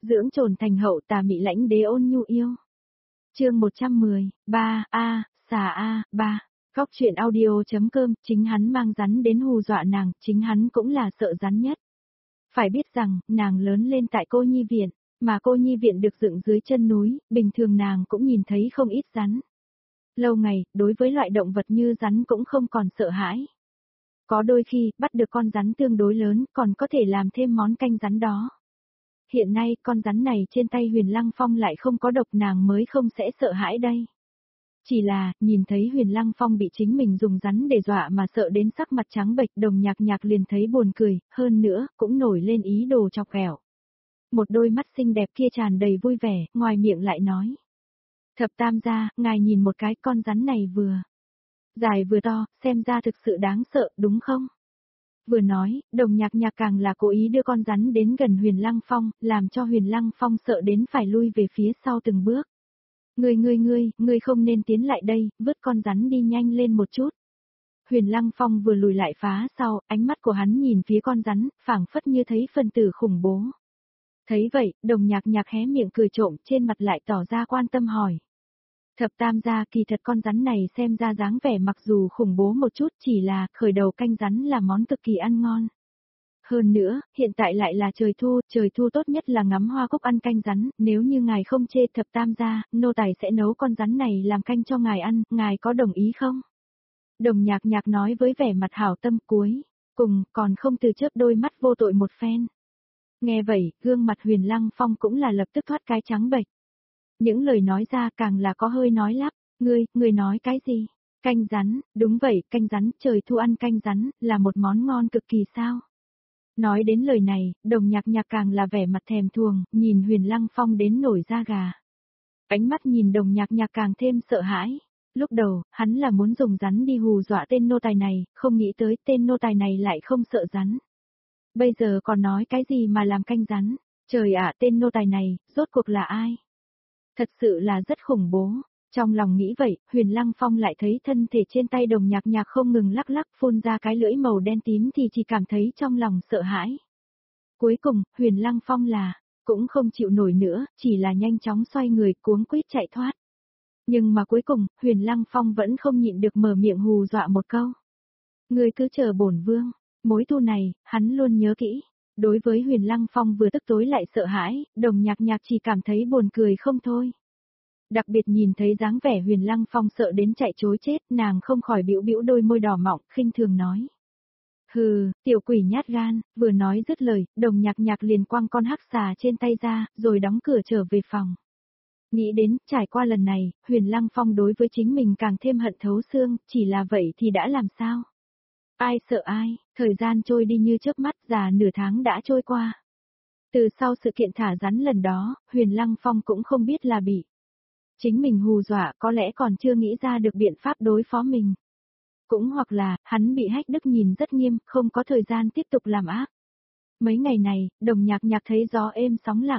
dưỡng trồn thành hậu tà mị lãnh đế ôn nhu yêu. Chương 110, 3, Góc truyện audio.com, chính hắn mang rắn đến hù dọa nàng, chính hắn cũng là sợ rắn nhất. Phải biết rằng, nàng lớn lên tại cô nhi viện, mà cô nhi viện được dựng dưới chân núi, bình thường nàng cũng nhìn thấy không ít rắn. Lâu ngày, đối với loại động vật như rắn cũng không còn sợ hãi. Có đôi khi, bắt được con rắn tương đối lớn, còn có thể làm thêm món canh rắn đó. Hiện nay, con rắn này trên tay Huyền Lăng Phong lại không có độc, nàng mới không sẽ sợ hãi đây. Chỉ là, nhìn thấy Huyền Lăng Phong bị chính mình dùng rắn để dọa mà sợ đến sắc mặt trắng bệch, Đồng Nhạc Nhạc liền thấy buồn cười, hơn nữa, cũng nổi lên ý đồ chọc ghẹo. Một đôi mắt xinh đẹp kia tràn đầy vui vẻ, ngoài miệng lại nói. Thập tam gia, ngài nhìn một cái, con rắn này vừa dài vừa to, xem ra thực sự đáng sợ, đúng không? Vừa nói, Đồng Nhạc Nhạc càng là cố ý đưa con rắn đến gần Huyền Lăng Phong, làm cho Huyền Lăng Phong sợ đến phải lui về phía sau từng bước. Ngươi không nên tiến lại đây, vứt con rắn đi nhanh lên một chút. Huyền Lăng Phong vừa lùi lại phá sau, ánh mắt của hắn nhìn phía con rắn, phảng phất như thấy phần tử khủng bố. Thấy vậy, Đồng Nhạc Nhạc hé miệng cười trộm, trên mặt lại tỏ ra quan tâm hỏi. Thập tam gia, kỳ thật con rắn này xem ra dáng vẻ mặc dù khủng bố một chút, chỉ là khởi đầu canh rắn là món cực kỳ ăn ngon. Hơn nữa, hiện tại lại là trời thu tốt nhất là ngắm hoa cúc ăn canh rắn, nếu như ngài không chê thập tam gia, nô tài sẽ nấu con rắn này làm canh cho ngài ăn, ngài có đồng ý không? Đồng Nhạc Nhạc nói với vẻ mặt hảo tâm, cuối cùng còn không từ chớp đôi mắt vô tội một phen. Nghe vậy, gương mặt Huyền Lăng Phong cũng là lập tức thoát cái trắng bệch. Những lời nói ra càng là có hơi nói lắp, ngươi nói cái gì? Canh rắn, đúng vậy, canh rắn, trời thu ăn canh rắn, là một món ngon cực kỳ sao? Nói đến lời này, Đồng Nhạc Nhạc càng là vẻ mặt thèm thuồng, nhìn Huyền Lăng Phong đến nổi da gà. Ánh mắt nhìn Đồng Nhạc Nhạc càng thêm sợ hãi. Lúc đầu, hắn là muốn dùng rắn đi hù dọa tên nô tài này, không nghĩ tới tên nô tài này lại không sợ rắn. Bây giờ còn nói cái gì mà làm canh rắn? Trời ạ, tên nô tài này, rốt cuộc là ai? Thật sự là rất khủng bố. Trong lòng nghĩ vậy, Huyền Lăng Phong lại thấy thân thể trên tay Đồng Nhạc Nhạc không ngừng lắc lắc phun ra cái lưỡi màu đen tím thì chỉ cảm thấy trong lòng sợ hãi. Cuối cùng, Huyền Lăng Phong cũng không chịu nổi nữa, chỉ là nhanh chóng xoay người cuống quýt chạy thoát. Nhưng mà cuối cùng, Huyền Lăng Phong vẫn không nhịn được mở miệng hù dọa một câu. Ngươi cứ chờ bổn vương, mối thù này, hắn luôn nhớ kỹ. Đối với Huyền Lăng Phong vừa tức tối lại sợ hãi, Đồng Nhạc Nhạc chỉ cảm thấy buồn cười không thôi. Đặc biệt nhìn thấy dáng vẻ Huyền Lăng Phong sợ đến chạy trối chết, nàng không khỏi bĩu bĩu đôi môi đỏ mọng, khinh thường nói. Hừ, tiểu quỷ nhát gan, vừa nói dứt lời, Đồng Nhạc Nhạc liền quăng con hắc xà trên tay ra, rồi đóng cửa trở về phòng. Nghĩ đến, trải qua lần này, Huyền Lăng Phong đối với chính mình càng thêm hận thấu xương, chỉ là vậy thì đã làm sao? Ai sợ ai, thời gian trôi đi như chớp mắt, già nửa tháng đã trôi qua. Từ sau sự kiện thả rắn lần đó, Huyền Lăng Phong cũng không biết là bị chính mình hù dọa, có lẽ còn chưa nghĩ ra được biện pháp đối phó mình. Cũng hoặc là, hắn bị Hách Đức nhìn rất nghiêm, không có thời gian tiếp tục làm ác. Mấy ngày này, Đồng Nhạc Nhạc thấy gió êm sóng lặng.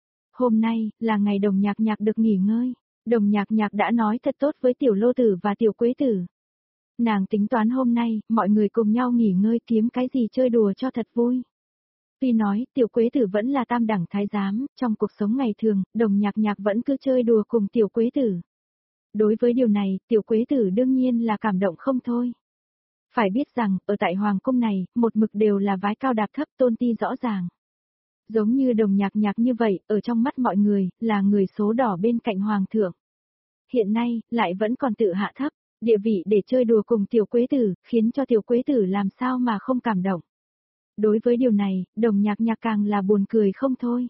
Hôm nay, là ngày Đồng Nhạc Nhạc được nghỉ ngơi. Đồng Nhạc Nhạc đã nói thật tốt với Tiểu Lô Tử và Tiểu Quế Tử. Nàng tính toán hôm nay, mọi người cùng nhau nghỉ ngơi kiếm cái gì chơi đùa cho thật vui. Tuy nói, Tiểu Quế Tử vẫn là tam đẳng thái giám, trong cuộc sống ngày thường, Đồng Nhạc Nhạc vẫn cứ chơi đùa cùng Tiểu Quế Tử. Đối với điều này, Tiểu Quế Tử đương nhiên là cảm động không thôi. Phải biết rằng, ở tại Hoàng cung này, một mực đều là vái cao đạp thấp tôn ti rõ ràng. Giống như Đồng Nhạc Nhạc như vậy, ở trong mắt mọi người, là người số đỏ bên cạnh Hoàng thượng. Hiện nay, lại vẫn còn tự hạ thấp, địa vị để chơi đùa cùng Tiểu Quế Tử, khiến cho Tiểu Quế Tử làm sao mà không cảm động. Đối với điều này, Đồng Nhạc Nhạc càng là buồn cười không thôi.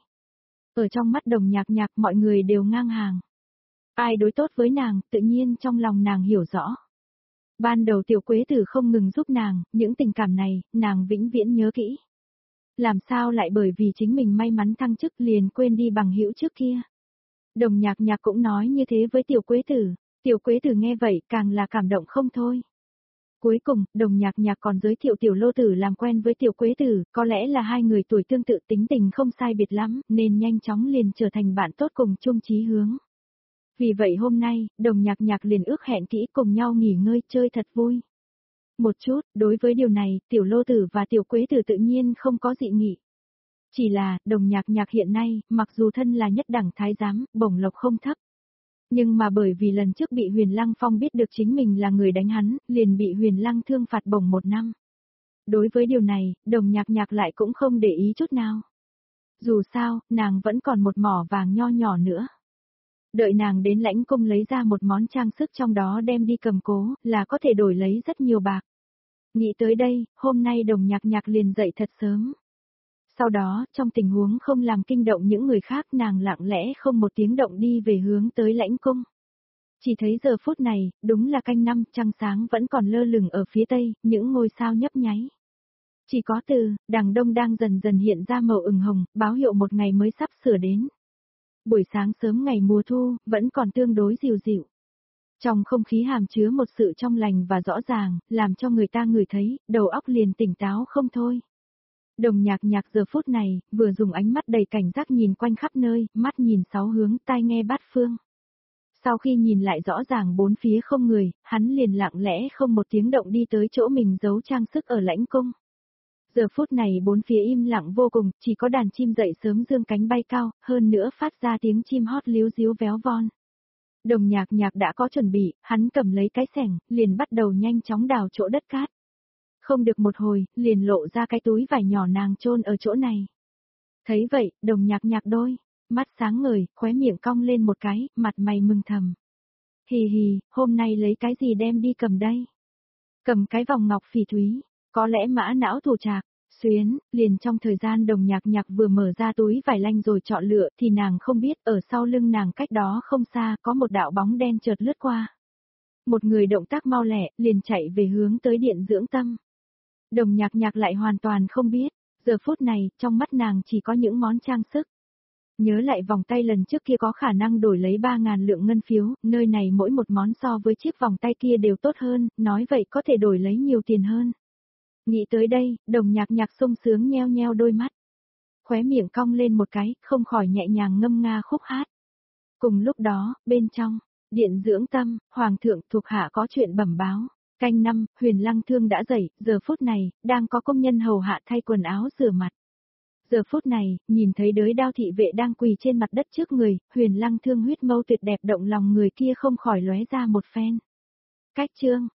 Ở trong mắt Đồng Nhạc Nhạc mọi người đều ngang hàng. Ai đối tốt với nàng, tự nhiên trong lòng nàng hiểu rõ. Ban đầu Tiểu Quế Tử không ngừng giúp nàng, những tình cảm này, nàng vĩnh viễn nhớ kỹ. Làm sao lại bởi vì chính mình may mắn thăng chức liền quên đi bằng hữu trước kia. Đồng Nhạc Nhạc cũng nói như thế với Tiểu Quế Tử. Tiểu Quế Tử nghe vậy càng là cảm động không thôi. Cuối cùng, Đồng Nhạc Nhạc còn giới thiệu Tiểu Lô Tử làm quen với Tiểu Quế Tử, có lẽ là hai người tuổi tương tự tính tình không sai biệt lắm, nên nhanh chóng liền trở thành bạn tốt cùng chung chí hướng. Vì vậy hôm nay, Đồng Nhạc Nhạc liền ước hẹn kỹ cùng nhau nghỉ ngơi chơi thật vui. Một chút, đối với điều này, Tiểu Lô Tử và Tiểu Quế Tử tự nhiên không có dị nghị. Chỉ là, Đồng Nhạc Nhạc hiện nay, mặc dù thân là nhất đẳng thái giám, bổng lộc không thấp. Nhưng mà bởi vì lần trước bị Huyền Lăng Phong biết được chính mình là người đánh hắn, liền bị Huyền Lăng Thương phạt bổng 1 năm. Đối với điều này, Đồng Nhạc Nhạc lại cũng không để ý chút nào. Dù sao, nàng vẫn còn một mỏ vàng nho nhỏ nữa. Đợi nàng đến Lãnh Cung lấy ra một món trang sức trong đó đem đi cầm cố, là có thể đổi lấy rất nhiều bạc. Nghĩ tới đây, hôm nay Đồng Nhạc Nhạc liền dậy thật sớm. Sau đó, trong tình huống không làm kinh động những người khác, nàng lặng lẽ không một tiếng động đi về hướng tới Lãnh Cung. Chỉ thấy giờ phút này, đúng là canh năm, trăng sáng vẫn còn lơ lửng ở phía tây, những ngôi sao nhấp nháy. Chỉ có từ, đằng đông đang dần dần hiện ra màu ửng hồng, báo hiệu một ngày mới sắp sửa đến. Buổi sáng sớm ngày mùa thu, vẫn còn tương đối dịu dịu. Trong không khí hàm chứa một sự trong lành và rõ ràng, làm cho người ta ngửi thấy, đầu óc liền tỉnh táo không thôi. Đồng Nhạc Nhạc giờ phút này, vừa dùng ánh mắt đầy cảnh giác nhìn quanh khắp nơi, mắt nhìn 6 hướng, tai nghe bát phương. Sau khi nhìn lại rõ ràng 4 phía không người, hắn liền lặng lẽ không một tiếng động đi tới chỗ mình giấu trang sức ở Lãnh Cung. Giờ phút này 4 phía im lặng vô cùng, chỉ có đàn chim dậy sớm dương cánh bay cao, hơn nữa phát ra tiếng chim hót líu ríu véo von. Đồng Nhạc Nhạc đã có chuẩn bị, hắn cầm lấy cái xẻng, liền bắt đầu nhanh chóng đào chỗ đất cát. Không được một hồi, liền lộ ra cái túi vải nhỏ nàng chôn ở chỗ này. Thấy vậy, Đồng Nhạc Nhạc đôi mắt sáng ngời, khóe miệng cong lên một cái, mặt mày mừng thầm. Hì hì, hôm nay lấy cái gì đem đi cầm đây? Cầm cái vòng ngọc phỉ thúy, có lẽ mã não thủ trạc, xuyến, liền trong thời gian Đồng Nhạc Nhạc vừa mở ra túi vải lanh rồi chọn lựa thì nàng không biết ở sau lưng nàng cách đó không xa có một đạo bóng đen chợt lướt qua. Một người động tác mau lẹ, liền chạy về hướng tới điện dưỡng tâm. Đồng Nhạc Nhạc lại hoàn toàn không biết, giờ phút này, trong mắt nàng chỉ có những món trang sức. Nhớ lại vòng tay lần trước kia có khả năng đổi lấy 3.000 lượng ngân phiếu, nơi này mỗi một món so với chiếc vòng tay kia đều tốt hơn, nói vậy có thể đổi lấy nhiều tiền hơn. Nghĩ tới đây, Đồng Nhạc Nhạc sung sướng nheo nheo đôi mắt. Khóe miệng cong lên một cái, không khỏi nhẹ nhàng ngâm nga khúc hát. Cùng lúc đó, bên trong, điện dưỡng tâm, Hoàng thượng thuộc hạ có chuyện bẩm báo. Canh năm, Huyền Lăng Thương đã dậy, giờ phút này, đang có công nhân hầu hạ thay quần áo rửa mặt. Giờ phút này, nhìn thấy đới Đao thị vệ đang quỳ trên mặt đất trước người, Huyền Lăng Thương huyết mâu tuyệt đẹp động lòng người kia không khỏi lóe ra một phen. Cách chương